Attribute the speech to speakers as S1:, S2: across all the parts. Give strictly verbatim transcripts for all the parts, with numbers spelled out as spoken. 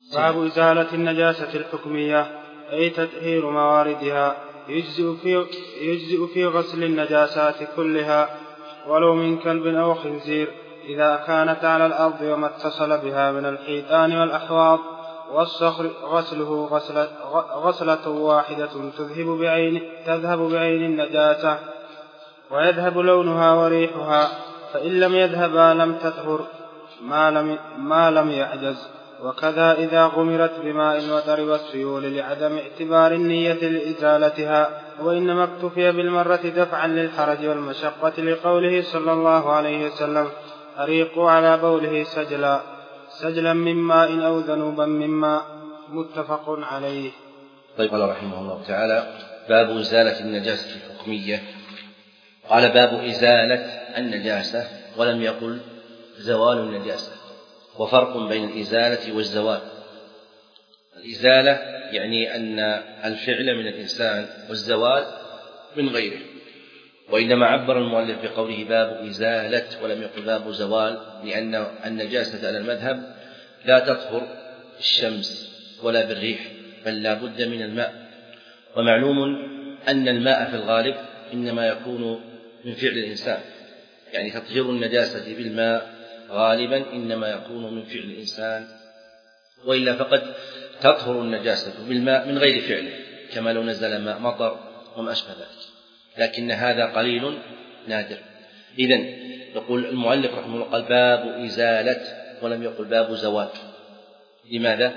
S1: باب إزالة النجاسة الحكمية أي تطهير مواردها. يجزئ في, يجزئ في غسل النجاسات كلها ولو من كلب أو خنزير إذا كانت على الأرض وما اتصل بها من الحيطان والأحواض والصخر غسله غسلة, غسلة واحدة تذهب بعين, تذهب بعين النجاسة ويذهب لونها وريحها، فإن لم يذهبا لم تطهر ما لم, ما لم يعجز. وكذا إذا غمرت بماء وضربت سيول لعدم اعتبار النية لإزالتها، وإنما اكتفي بالمرة دفعا للحرج والمشقة لقوله صلى الله عليه وسلم: أريقوا على بوله سجلا سجلا من ماء أو ذنوبا من ماء. متفق عليه.
S2: طيب، قال رحمه الله تعالى: باب إزالة النجاسة الحكمية. قال: باب إزالة النجاسة، ولم يقل زوال النجاسة، وفرق بين الإزالة والزوال. الإزالة يعني أن الفعل من الإنسان، والزوال من غيره. وإنما عبر المؤلف بقوله باب إزالة ولم يقل باب زوال، لأن النجاسة على المذهب لا تطهر بالشمس ولا بالريح، بل لا بد من الماء. ومعلوم أن الماء في الغالب إنما يكون من فعل الإنسان، يعني تطهير النجاسة بالماء غالبا إنما يكون من فعل الإنسان، وإلا فقد تطهر النجاسة بالماء من غير فعله، كما لو نزل ماء مطر وما أشبه ذلك، لكن هذا قليل نادر. إذن يقول المؤلف رحمه الله: قال باب إزالة ولم يقل باب زوال. لماذا؟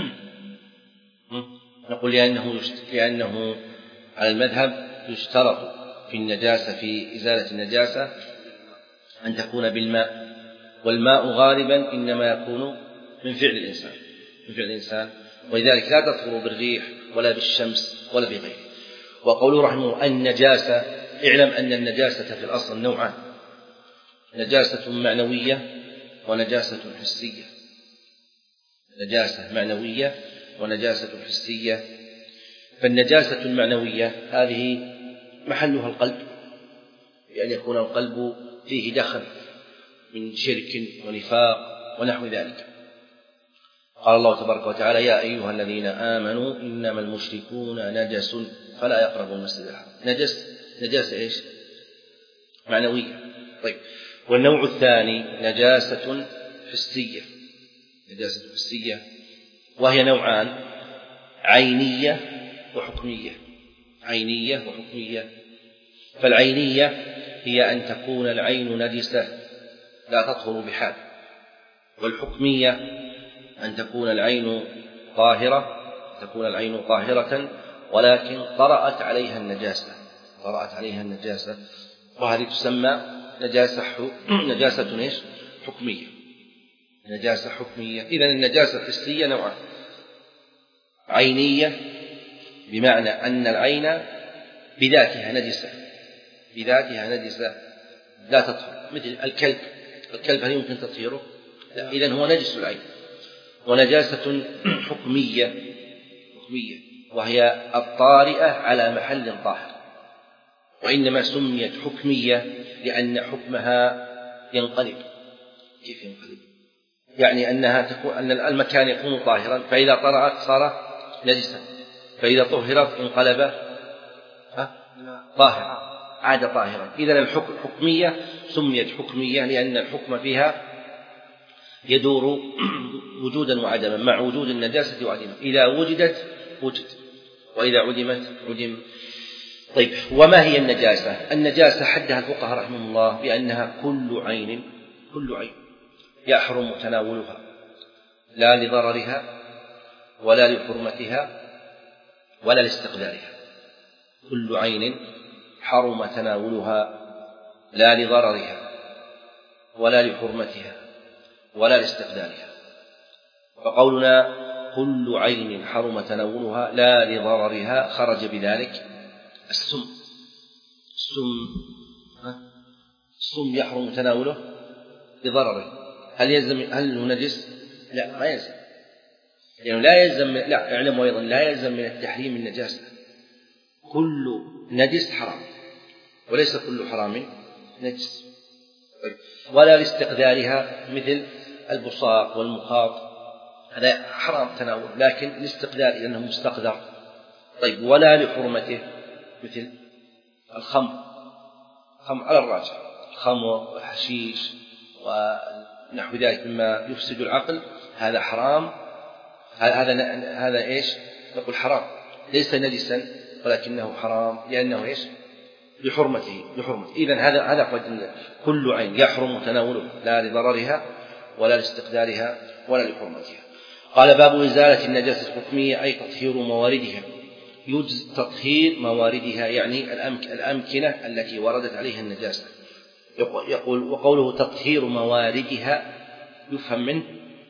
S2: نقول لأنه, لأنه على المذهب يشترط في النجاسة، في إزالة النجاسة، أن تكون بالماء، والماء غالبا إنما يكون من فعل الإنسان من فعل الإنسان ولذلك لا تطهر بالريح ولا بالشمس ولا بغيره. وقوله رحمه الله: النجاسة، اعلم أن النجاسة في الأصل نوعان: نجاسة معنوية ونجاسة حسية. نجاسة معنوية ونجاسة حسية. فالنجاسة المعنوية هذه محلها القلب، يعني يكون القلب فيه دخل من شرك ونفاق ونحو ذلك. قال الله تبارك وتعالى: يا أيها الذين آمنوا إنما المشركون نجس فلا يقربوا المسجد الحرام. نجس نجاسة إيش؟ معنوية. طيب، والنوع الثاني نجاسة حسية. نجاسة حسية وهي نوعان: عينية وحكمية. عينية وحكمية. فالعينية هي أن تكون العين نجسة لا تطهر بحال، والحكمية أن تكون العين طاهرة تكون العين طاهرة ولكن طرأت عليها النجاسة طرأت عليها النجاسة وهذه تسمى نجاسة نجاسة إيش؟ حكمية. نجاسة حكمية. إذن النجاسة الحسية نوعان: عينية بمعنى أن العين بذاتها نجسة بذاتها نجسة لا تطهر، مثل الكلب. الكلب هل يمكن تطهيره؟ لا، إذن هو نجس العين. ونجاسة حكمية حكمية وهي الطارئة على محل طاهر، وإنما سميت حكمية لأن حكمها ينقلب. كيف ينقلب؟ يعني أنها تكون أن المكان يكون طاهرا، فإذا طرأت صار نجسا، فإذا طهرت انقلب طاهرا، عاد طاهرا. إذن الحكم حكمية سميت حكمية لأن الحكم فيها يدور وجودا وعدما، مع وجود النجاسة وعدمها. إذا وجدت وجد، وإذا عدمت عدم. طيب، وما هي النجاسة؟ النجاسة حدها الفقهاء رحمهم الله بأنها كل عين كل عين يحرم تناولها، لا لضررها ولا لحرمتها ولا لاستقذارها. كل عين حرم تناولها لا لضررها ولا لحرمتها ولا لاستقذارها. فقولنا كل عين حرم تناولها لا لضررها خرج بذلك السم. السم السم يحرم تناوله لضرره. هل يلزم هل هو نجس؟ لا، ما يلزم، يعني لا يلزم. لا، اعلموا أيضا لا يلزم من التحريم النجاسة. كل نجس حرام وليس كل حرام نجس. ولا لاستقذارها مثل البصاق والمخاط هذا حرام تناول، لكن الاستقدار لأنه مستقدر. طيب ولا لحرمته مثل الخمر، الخمر على الراجح، الخمر والحشيش ونحو ذلك مما يفسد العقل، هذا حرام. هذا هذا ايش؟ نقول حرام، ليس نجسا ولكنه حرام لأنه ايش؟ لحرمته لحرمته. إذن هذا هذا كل عين يحرم تناوله، لا لضررها ولا لاستقدارها ولا لحرمتها. قال باب إزالة النجاسة الحكمية أي تطهير مواردها. يجزي تطهير مواردها يعني الأمكنة التي وردت عليها النجاسة. يقول وقوله تطهير مواردها يفهم منه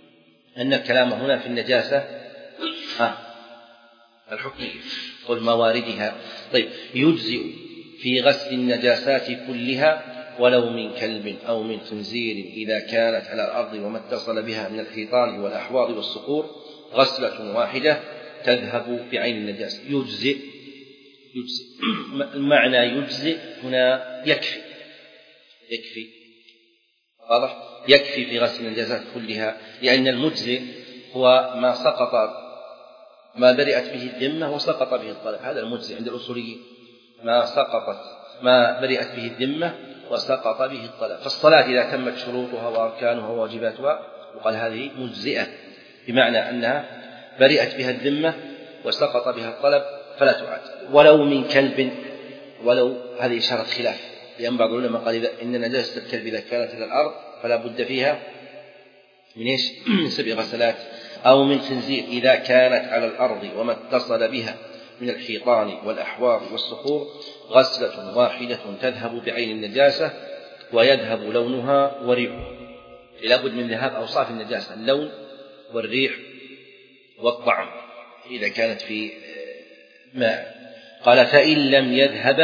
S2: أن الكلام هنا في النجاسة ها الحكمية، قل مواردها. طيب يجزئ في غسل النجاسات كلها ولو من كلب أو من خنزير إذا كانت على الأرض وما اتصل بها من الحيطان والأحواض والصقور غسلة واحدة تذهب بعين النجاسة. يجزئ يجزئ المعنى يجزئ هنا يكفي يكفي واضح، يكفي في غسل النجاسات كلها، لأن المجزئ هو ما سقط ما برئت به الذمة وسقط به الطلب، هذا المجزئ عند الأصوليين، ما سقطت ما برئت به الذمة وسقط به الطلب. فالصلاة إذا تمت شروطها وأركانها وواجباتها وقال هذه مجزئة، بمعنى أنها برئت بها الذمة وسقط بها الطلب فلا تعاد. ولو من كلب، ولو هذه إشارة خلاف، لأن بعض العلماء قال إن نجاسة الكلب إذا كانت على الأرض فلا بد فيها من إيش؟ من سبع غسلات. أو من خنزير إذا كانت على الأرض وما اتصل بها من الحيطان والأحواض والصخور غسلة واحدة تذهب بعين النجاسة ويذهب لونها وريحها. لا بد من ذهاب أوصاف النجاسة، اللون والريح والطعم إذا كانت في ماء. قال فإن لم يذهب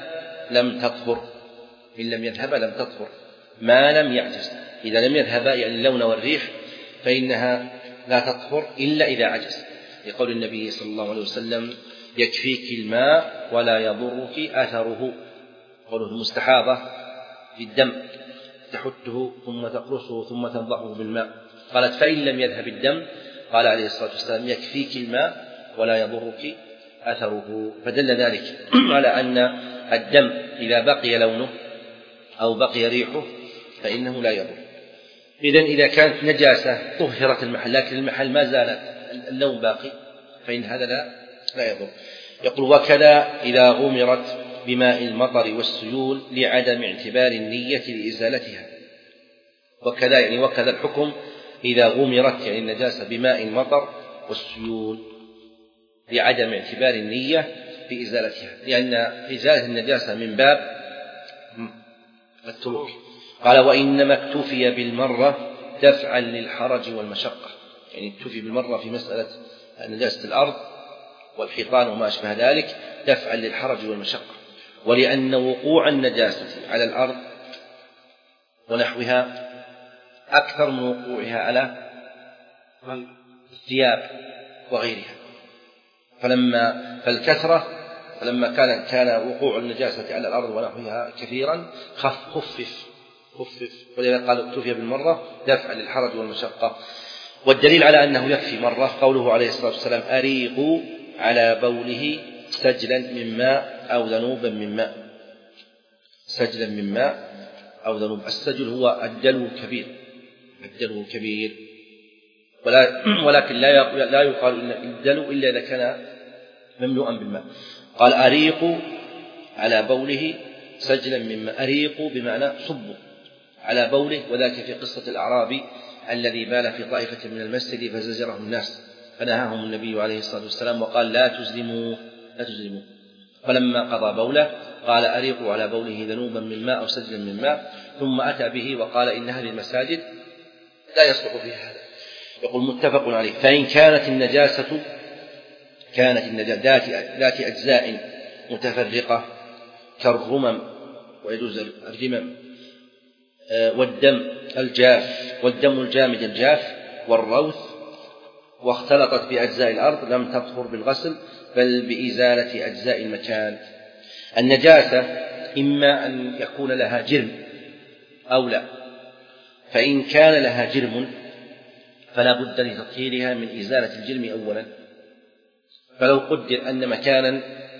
S2: لم تطهر، إن لم يذهب لم تطهر ما لم يعجز. إذا لم يذهب يعني اللون والريح فإنها لا تطهر إلا إذا عجز، لقول النبي صلى الله عليه وسلم يكفيك الماء ولا يضرك أثره. قوله المستحاضة في الدم تحته ثم تقرصه ثم تنضحه بالماء. قالت فإن لم يذهب الدم قال عليه الصلاة والسلام يكفيك الماء ولا يضرك أثره. فدل ذلك على أن الدم إذا بقي لونه أو بقي ريحه فإنه لا يضر. إذن إذا كانت نجاسة طهرت المحل لكن المحل ما زالت اللون باقي فإن هذا لا, لا يضر. يقول وكذا إذا غمرت بماء المطر والسيول لعدم اعتبار النية لإزالتها. وكذا يعني وكذا الحكم إذا غمرت يعني النجاسة بماء المطر والسيول لعدم اعتبار النية بإزالتها، لأن إزالة النجاسة من باب الترك. قال وإنما اكتفي بالمرة دفعا للحرج والمشقة، يعني اكتفي بالمرة في مسألة نجاسة الأرض والحيطان وما أشبه ذلك دفعا للحرج والمشقة، ولأن وقوع النجاسة على الأرض ونحوها أكثر من وقوعها على الثياب وغيرها. فلما فالكثرة فلما كان كان وقوع النجاسة على الأرض ونحوها كثيرا خف خفف خفف ولذلك قال اكتفي بالمرة دفعا للحرج والمشقة. والدليل على أنه يكفي مرة قوله عليه الصلاة والسلام أريقوا على بوله سجلا من ماء أو ذنوبا من ماء. سجلا من ماء أو ذنوب، السجل هو الدلو الكبير، الدلو الكبير، ولكن لا يقال الدلو إلا إذا كان مملوءا بالماء. قال أريقوا على بوله سجلا من ماء، أريقوا بمعنى صبوا على بوله، وذلك في قصة الأعرابي الذي بال في طائفة من المسجد فزجره الناس فنهاهم النبي عليه الصلاة والسلام وقال لا تزلموا لا تزلموا. فلما قضى بوله قال أريقوا على بوله ذنوبا من ماء أو سجلا من ماء، ثم أتى به وقال إن هذه المساجد لا يصلح فيها هذا. يقول متفق عليه. فإن كانت النجاسة كانت النجاسة ذات أجزاء متفرقة كالرمم ويجوز الرمم والدم الجاف والدم الجامد الجاف والروث واختلطت بأجزاء الأرض لم تطهر بالغسل بل بإزالة أجزاء المكان. النجاسة إما أن يكون لها جرم أو لا، فإن كان لها جرم فلا بد لتطهيرها من إزالة الجرم أولا. فلو قدر أن مكانا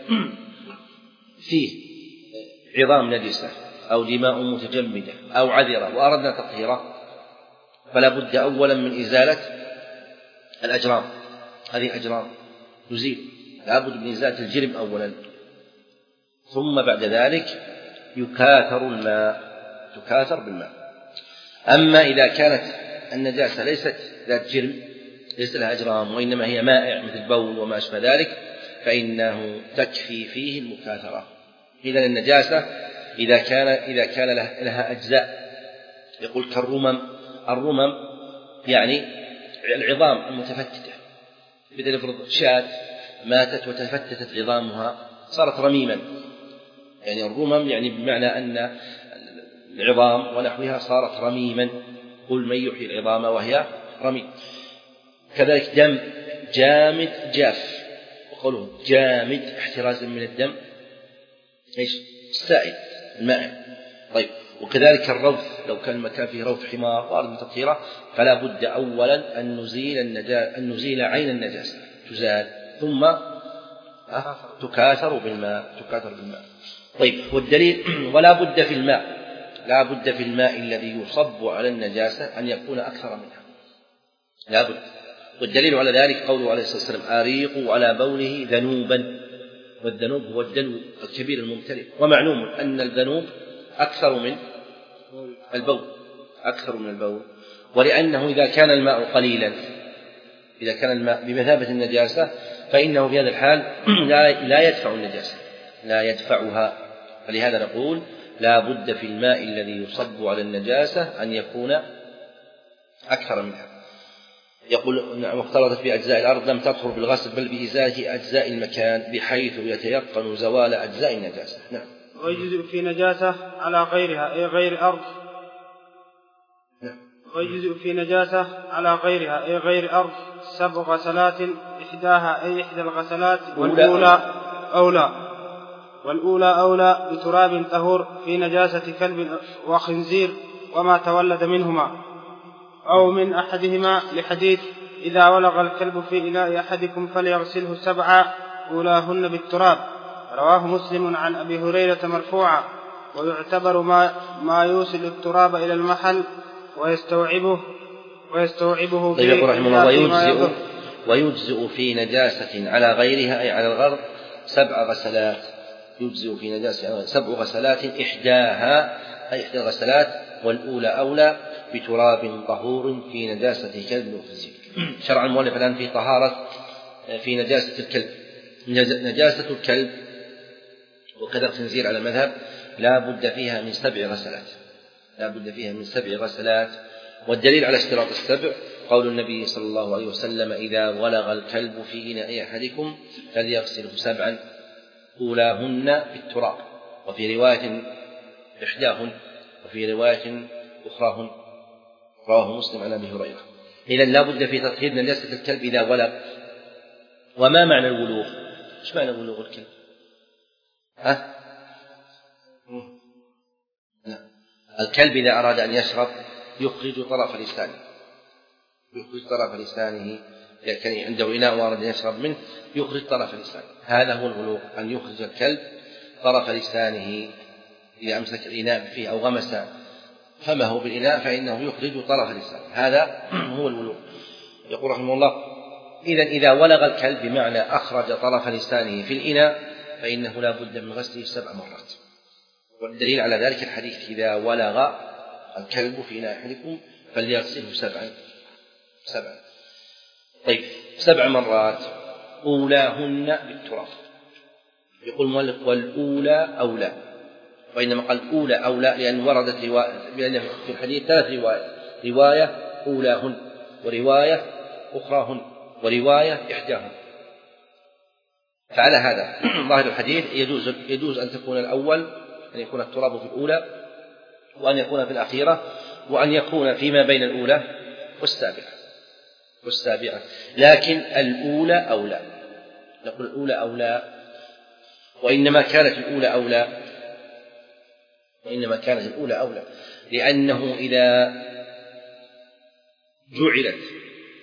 S2: فيه عظام نجسة أو دماء متجمدة أو عذرة وأردنا تطهيره، فلا بد أولا من إزالة الأجرام، هذه الأجرام تزيل، لا بد من إزالة الجرم أولا، ثم بعد ذلك يكاثر الماء، تكاثر بالماء. أما إذا كانت النجاسة ليست ذات جرم، ليس لها أجرام وإنما هي مائع مثل بول وما أشبه ذلك، فإنه تكفي فيه المكاثرة. إذن النجاسة إذا كان إذا كان لها أجزاء، يقول كالرمم، الرمم يعني العظام المتفتتة، مثل افرض شاة ماتت وتفتتت عظامها صارت رميما، يعني الرمم يعني بمعنى أن العظام ونحوها صارت رميما، قل من يحيي العظام وهي رميم. كذلك دم جامد جاف، وقوله جامد احترازا من الدم ايش السائل المائع. طيب وكذلك الروث، لو كان المكان فيه روث حمار وارد من تطهيره، فلا بد اولا ان نزيل النجاسة، ان نزيل عين النجاسه تزال، ثم تكاثر بالماء، تكاثر بالماء. طيب والدليل ولا بد في الماء، لا بد في الماء الذي يصب على النجاسة أن يكون أكثر منها، لا بد. والدليل على ذلك قوله عليه الصلاة والسلام أريقوا على بوله ذنوبا، والذنوب هو الدلو الكبير الممتلئ، ومعلوم أن الذنوب أكثر من البول، أكثر من البول، ولأنه إذا كان الماء قليلا، إذا كان الماء بمثابة النجاسة، فإنه في هذا الحال لا يدفع النجاسة، لا يدفعها. فلهذا نقول لا بد في الماء الذي يصب على النجاسة أن يكون أكثر منها. يقول واختلطت بأجزاء الأرض لم تطهر بالغسل بل بإزالة أجزاء المكان بحيث يتيقن زوال أجزاء النجاسة. نعم.
S1: ويجزئ في نجاسة على غيرها أي غير أرض.
S2: نعم.
S1: ويجزئ في نجاسة على غيرها أي غير أرض سبع غسلات، إحداها أي إحدى الغسلات، والأولى أولى والأولى أولى بتراب طهور في نجاسة كلب وخنزير وما تولد منهما أو من أحدهما، لحديث إذا ولغ الكلب في إناء أحدكم فليغسله سبعا أولاهن بالتراب، رواه مسلم عن أبي هريرة مرفوعا. ويعتبر ما, ما يوصل التراب إلى المحل ويستوعبه ويستوعبه
S2: طيب يقول رحمه الله ويجزئ, ويجزئ في نجاسة على غيرها أي على الغرض سبع غسلات، يجزئ في نجاسة سبع غسلات إحداها أي إحدى الغسلات، والأولى أولى بتراب طهور في نجاسة كلب وخنزير. شرع المؤلف الآن في طهارة في نجاسة الكلب. نجاسة الكلب وكذا الخنزير على المذهب لا بد فيها من سبع غسلات، لا بد فيها من سبع غسلات. والدليل على اشتراط السبع قول النبي صلى الله عليه وسلم إذا ولغ الكلب في إناء أحدكم فليغسله سبعا أولاهن بالتراب، وفي رواية إحداهن، وفي رواية أخراهن، رواه مسلم عن أبي هريرة. إذن لا بد في تطهير نجاسة الكلب إذا ولغ. وما معنى الولوغ؟ إيش معنى ولوغ الكلب؟ ها؟ لا. الكلب إذا أراد أن يشرب يخرج طرف لسانه، يخرج طرف لسانه، إذا كان عنده إناء وأراد أن يشرب منه يخرج طرف لسانه، هذا هو الولوغ، أن يخرج الكلب طرف لسانه. إذا أمسك الإناء فيه أو غمس فمه بالإناء فإنه يخرج طرف لسانه، هذا هو الولوغ. يقول رحمه الله إذا إذا ولغ الكلب بمعنى أخرج طرف لسانه في الإناء فإنه لا بد من غسله سبع مرات. والدليل على ذلك الحديث إذا ولغ الكلب في إناء أحدكم فليغسله سبعا سبعا طيب سبع مرات أولاهن بالتراب. يقول المؤلف والأولى أولى، وإنما قال أولى أولى لأن وردت رواية، لأن في الحديث ثلاث روايات، رواية أولاهن ورواية أخراهن ورواية إحداهن. فعلى هذا ظاهر الحديث يجوز يجوز أن تكون الأول، أن يكون التراب في الأولى، وأن يكون في الأخيرة، وأن يكون فيما بين الأولى والسابعة والسابعة لكن الأولى أولى. نقول الأولى أولى، وإنما كانت الأولى أولى وإنما كانت الأولى أولى لأنه إذا جعلت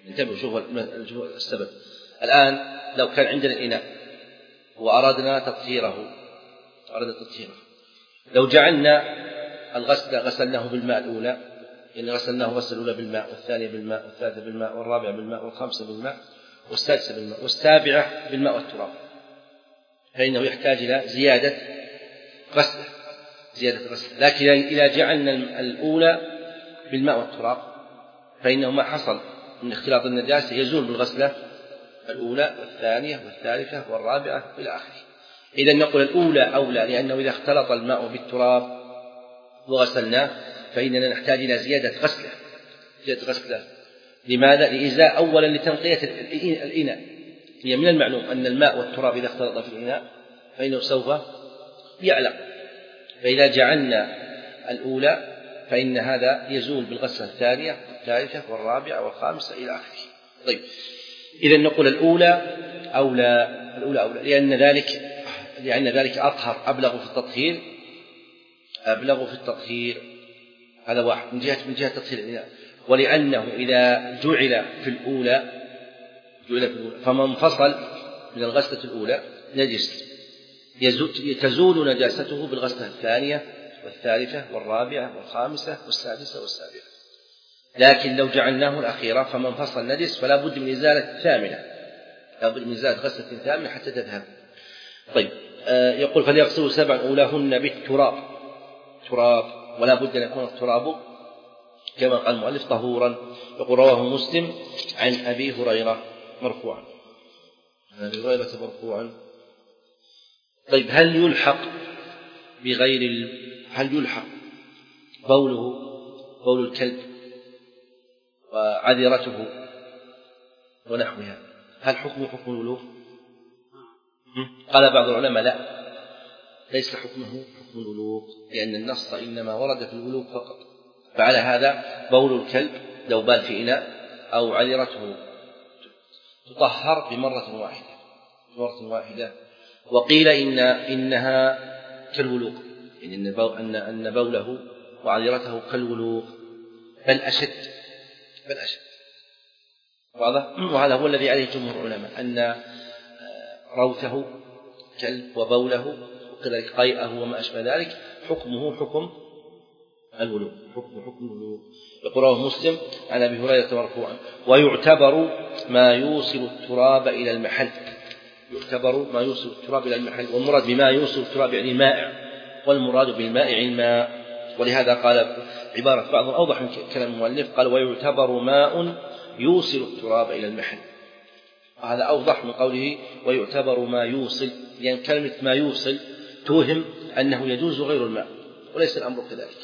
S2: انتبهوا شوفوا السبب. الآن لو كان عندنا الإناء وأردنا تطهيره أردنا تطهيره لو جعلنا الغسل غسلناه بالماء الأولى، يعني غسلناه غسل الأولى بالماء والثانية بالماء والثالثة بالماء والرابعة بالماء والخامسة بالماء والسادسة بالماء والسابعة بالماء والتراب، فإنه يحتاج إلى زيادة غسل زيادة غسل. لكن إذا جعلنا الأولى بالماء والتراب فإنه ما حصل من اختلاط النجاسة يزول بالغسلة الأولى والثانية والثالثة والرابعة إلى آخره. إذا نقول الأولى أولى، لأنه إذا اختلط الماء بالتراب وغسلناه فإننا نحتاج إلى زيادة غسلة زيادة غسلة لماذا؟ لإزاء أولا لتنقية الإناء. هي من المعلوم أن الماء والتراب إذا اختلط في الإناء فإنه سوف يعلق، فإذا جعلنا الأولى فإن هذا يزول بالغسلة الثانية والثالثة والرابعة والخامسة إلى آخره. طيب إذا نقول الأولى أولى الأولى أولى لأن ذلك لأن ذلك أطهر أبلغ في التطهير أبلغ في التطهير هذا واحد من جهة من جهة تطهير الإناء، ولأنه إذا جعل في الأولى جعل في الأولى فما انفصل من الغسلة الأولى نجس تزول نجاسته بالغسلة الثانية والثالثة والرابعة والخامسة والسادسة والسابعة. لكن لو جعلناه الأخيرة فما انفصل نجس فلا بد من إزالة ثامنة لا بد من إزالة غسلة ثامنة حتى تذهب. طيب آه يقول فليغسلوا سبعا أولاهن بالتراب تراب ولا بد أن يكون التراب كما قال المؤلف طهورا. يقول رواه مسلم عن أبي هريرة مرفوعا عن أبي هريرة مرفوعا. طيب هل يلحق بغير ال... هل يلحق بوله بول الكلب وعذرته ونحوها هل حكمه حكم الولوغ؟ قال بعض العلماء لا ليس حكمه حكم الولوغ، لأن النص إنما ورد في الولوغ فقط. فعلى هذا بول الكلب لو بال في إناء أو عذرته تطهر بمرة واحدة بمرة واحدة. وقيل إن إنها كالولوغ، يعني أن أن بوله وعذرته كالولوغ بل أشد بل أشد واضح. وهذا هو الذي عليه جمهور العلماء أن روثه كلب وبوله وكذلك قيئه وما أشبه ذلك حكمه حكم الولوغ حكم حكم الولوغ. يقول رواه مسلم عن أبي هريرة مرفوعا ويعتبر ما يوصل التراب إلى المحل يعتبر ما يوصل التراب إلى المحل، والمراد بما يوصل التراب يعني مائع، والمراد بالمائع الماء. ولهذا قال عبارة بعض أوضح من كلام المؤلف قال ويعتبر ماء يوصل التراب إلى المحل، وهذا أوضح من قوله ويعتبر ما يوصل، لأن يعني كلمة ما يوصل توهم أنه يجوز غير الماء وليس الأمر كذلك.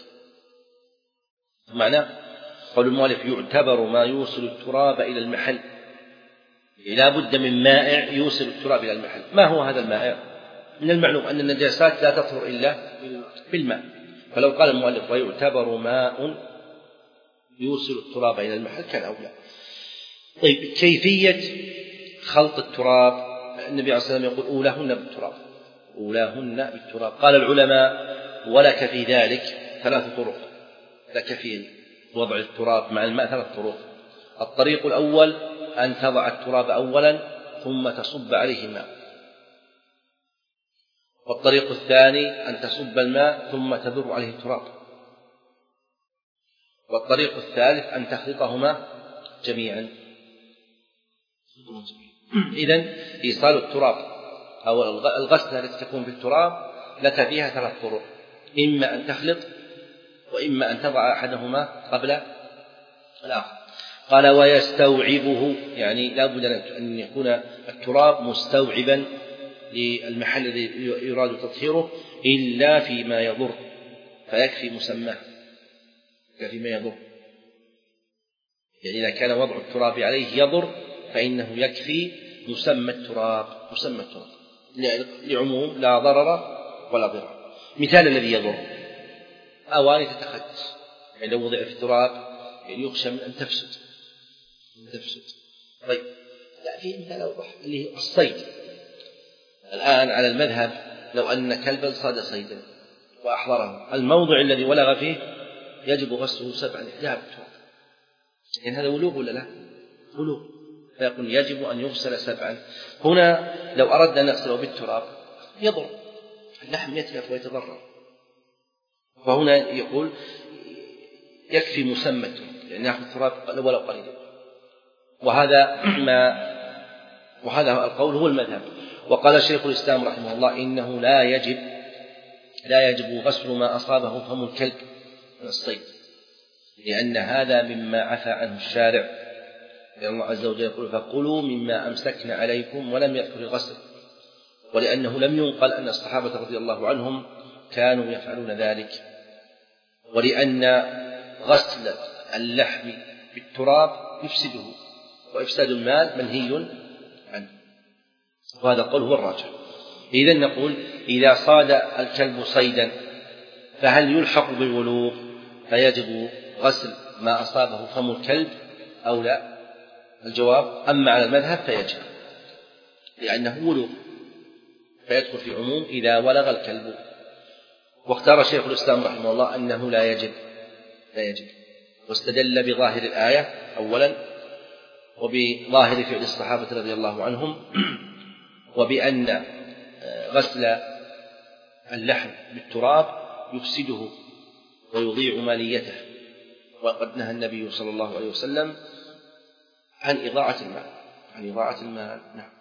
S2: معنى قول المؤلف يعتبر ما يوصل التراب إلى المحل لا بد من مائع يوصل التراب إلى المحل. ما هو هذا المائع؟ من المعلوم أن النجاسات لا تطهر إلا بالماء، فلو قال المؤلف ويعتبر ماء يوصل التراب إلى المحل كان أولى. طيب كيفية خلط التراب؟ النبي عليه الصلاة والسلام يقول أولاهن بالتراب أولاهن بالتراب. قال العلماء ولك في ذلك ثلاث طرق، لك في وضع التراب مع الماء ثلاث طرق. الطريق الأول أن تضع التراب أولا ثم تصب عليه ماء، والطريق الثاني أن تصب الماء ثم تذر عليه التراب، والطريق الثالث أن تخلطهما جميعا. إذن إيصال التراب أو الغسلة التي تكون بالتراب لك فيها ثلاث طرق، إما أن تخلط وإما أن تضع أحدهما قبل الآخر. قال ويستوعبه يعني لا بد أن يكون التراب مستوعبا للمحل الذي يراد تطهيره إلا فيما يضر، فيكفي مسماه يكفي ما يضر. يعني إذا كان وضع التراب عليه يضر فإنه يكفي مسمى التراب مسمى التراب لعموم لا ضرر ولا ضرر. مثال الذي يضر أواني تتخدس، يعني لو وضع في التراب يعني يخشى من أن تفسد من تفسد. طيب لا في مثال أوضح اللي هي الصيد. الآن على المذهب لو أن كلبا صاد صيدا وأحضره الموضع الذي ولغ فيه يجب غسله سبعا إحداها بالتراب، يعني هذا ولوغ ولا لا؟ بلوغ، فيكون يجب أن يغسل سبعا. هنا لو أردنا أن نغسله بالتراب يضر، اللحم يتلف ويتضرر، فهنا يقول يكفي مسمته، يعني نأخذ تراب ولو قليلا، وهذا ما وهذا القول هو المذهب. وقال شيخ الإسلام رحمه الله إنه لا يجب لا يجب غسل ما أصابه فم الكلب من الصيد، لأن هذا مما عفى عنه الشارع، لأن الله عز وجل يقول فكلوا مما أمسكن عليكم ولم يذكر الغسل، ولأنه لم ينقل أن الصحابة رضي الله عنهم كانوا يفعلون ذلك، ولأن غسل اللحم بالتراب يفسده، وإفساد المال منهي عنه، وهذا القول هو الراجح. إذن نقول إذا صاد الكلب صيدا فهل يلحق بالولوغ فيجب غسل ما أصابه فم الكلب أو لا؟ الجواب أما على المذهب فيجب، لأنه ولوغ فيدخل في عموم إذا ولغ الكلب. واختار شيخ الإسلام رحمه الله أنه لا يجب لا يجب واستدل بظاهر الآية أولا، وبظاهر فعل الصحابة رضي الله عنهم، وبأن غسل اللحم بالتراب يفسده ويضيع ماليته، وقد نهى النبي صلى الله عليه وسلم عن إضاعة المال عن إضاعة المال. نعم.